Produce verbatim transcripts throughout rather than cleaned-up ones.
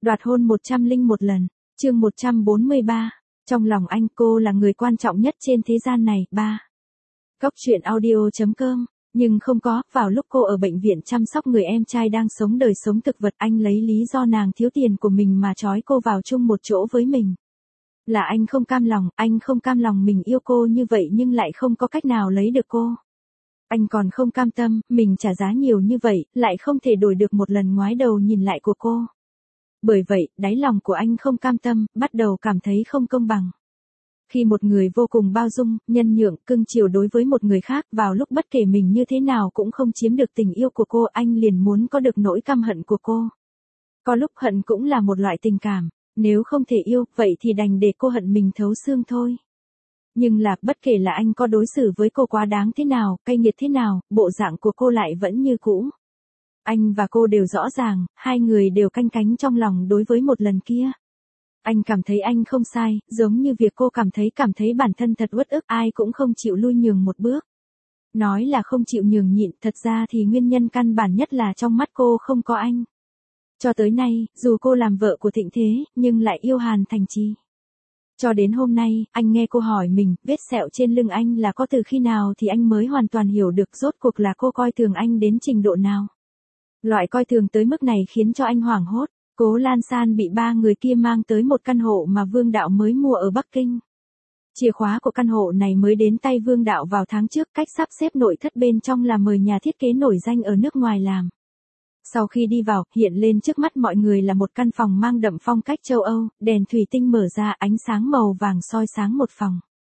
Đoạt hôn một trăm lẻ một lần, chương một trăm bốn mươi ba. Trong lòng anh cô là người quan trọng nhất trên thế gian này. ba. Góc truyện audio chấm com. Nhưng không có, vào lúc cô ở bệnh viện chăm sóc người em trai đang sống đời sống thực vật, anh lấy lý do nàng thiếu tiền của mình mà trói cô vào chung một chỗ với mình. Là anh không cam lòng, anh không cam lòng mình yêu cô như vậy nhưng lại không có cách nào lấy được cô. Anh còn không cam tâm, mình trả giá nhiều như vậy, lại không thể đổi được một lần ngoái đầu nhìn lại của cô. Bởi vậy, đáy lòng của anh không cam tâm, bắt đầu cảm thấy không công bằng. Khi một người vô cùng bao dung, nhân nhượng, cưng chiều đối với một người khác, vào lúc bất kể mình như thế nào cũng không chiếm được tình yêu của cô, anh liền muốn có được nỗi căm hận của cô. Có lúc hận cũng là một loại tình cảm, nếu không thể yêu, vậy thì đành để cô hận mình thấu xương thôi. Nhưng là, bất kể là anh có đối xử với cô quá đáng thế nào, cay nghiệt thế nào, bộ dạng của cô lại vẫn như cũ. Anh và cô đều rõ ràng, hai người đều canh cánh trong lòng đối với một lần kia. Anh cảm thấy anh không sai, giống như việc cô cảm thấy cảm thấy bản thân thật uất ức, ai cũng không chịu lui nhường một bước. Nói là không chịu nhường nhịn, thật ra thì nguyên nhân căn bản nhất là trong mắt cô không có anh. Cho tới nay, dù cô làm vợ của Thịnh Thế, nhưng lại yêu Hàn Thành Chi. Cho đến hôm nay, anh nghe cô hỏi mình, vết sẹo trên lưng anh là có từ khi nào thì anh mới hoàn toàn hiểu được rốt cuộc là cô coi thường anh đến trình độ nào. Loại coi thường tới mức này khiến cho anh hoảng hốt. Cố Lan San bị ba người kia mang tới một căn hộ mà Vương Đạo mới mua ở Bắc Kinh. Chìa khóa của căn hộ này mới đến tay Vương Đạo vào tháng trước, cách sắp xếp nội thất bên trong là mời nhà thiết kế nổi danh ở nước ngoài làm. Sau khi đi vào, hiện lên trước mắt mọi người là một căn phòng mang đậm phong cách châu Âu, đèn thủy tinh mở ra, ánh sáng màu vàng soi sáng một phòng.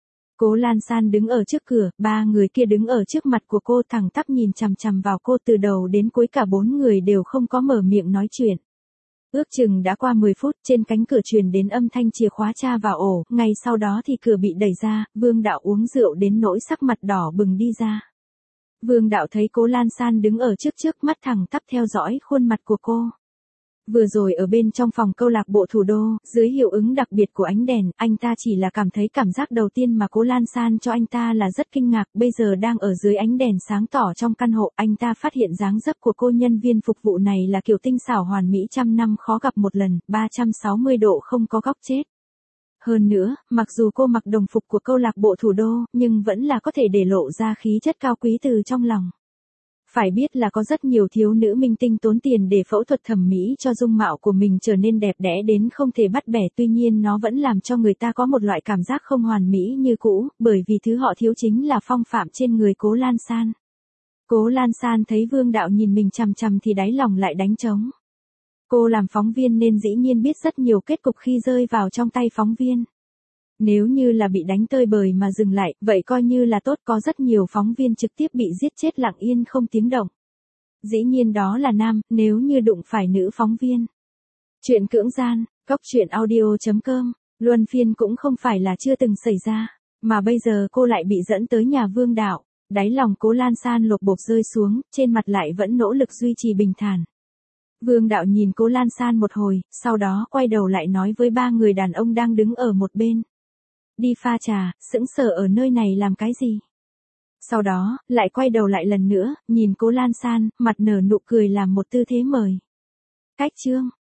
Cố Lan San đứng ở trước cửa, ba người kia đứng ở trước mặt của cô thẳng tắp nhìn chằm chằm vào cô, từ đầu đến cuối cả bốn người đều không có mở miệng nói chuyện. Ước chừng đã qua mười phút, trên cánh cửa truyền đến âm thanh chìa khóa tra vào ổ, ngay sau đó thì cửa bị đẩy ra, Vương Đạo uống rượu đến nỗi sắc mặt đỏ bừng đi ra. Vương Đạo thấy Cố Lan San đứng ở trước trước mắt thẳng tắp theo dõi khuôn mặt của cô. Vừa rồi ở bên trong phòng câu lạc bộ thủ đô, dưới hiệu ứng đặc biệt của ánh đèn, anh ta chỉ là cảm thấy cảm giác đầu tiên mà Cố Lan San cho anh ta là rất kinh ngạc, bây giờ đang ở dưới ánh đèn sáng tỏ trong căn hộ, anh ta phát hiện dáng dấp của cô nhân viên phục vụ này là kiểu tinh xảo hoàn mỹ trăm năm khó gặp một lần, ba trăm sáu mươi độ không có góc chết. Hơn nữa, mặc dù cô mặc đồng phục của câu lạc bộ thủ đô, nhưng vẫn là có thể để lộ ra khí chất cao quý từ trong lòng. Phải biết là có rất nhiều thiếu nữ minh tinh tốn tiền để phẫu thuật thẩm mỹ cho dung mạo của mình trở nên đẹp đẽ đến không thể bắt bẻ, tuy nhiên nó vẫn làm cho người ta có một loại cảm giác không hoàn mỹ như cũ, bởi vì thứ họ thiếu chính là phong phạm trên người Cố Lan San. Cố Lan San thấy Vương Đạo nhìn mình chằm chằm thì đáy lòng lại đánh trống. Cô làm phóng viên nên dĩ nhiên biết rất nhiều kết cục khi rơi vào trong tay phóng viên. Nếu như là bị đánh tơi bời mà dừng lại, vậy coi như là tốt, có rất nhiều phóng viên trực tiếp bị giết chết lặng yên không tiếng động. Dĩ nhiên đó là nam, nếu như đụng phải nữ phóng viên. Chuyện cưỡng gian, góc truyện audio chấm com, luân phiên cũng không phải là chưa từng xảy ra, mà bây giờ cô lại bị dẫn tới nhà Vương Đạo. Đáy lòng Cố Lan San lột bột rơi xuống, trên mặt lại vẫn nỗ lực duy trì bình thản. Vương Đạo nhìn Cố Lan San một hồi, sau đó quay đầu lại nói với ba người đàn ông đang đứng ở một bên. Đi pha trà, sững sờ ở nơi này làm cái gì? Sau đó, lại quay đầu lại lần nữa, nhìn Cố Lan San, mặt nở nụ cười làm một tư thế mời. Cách chương.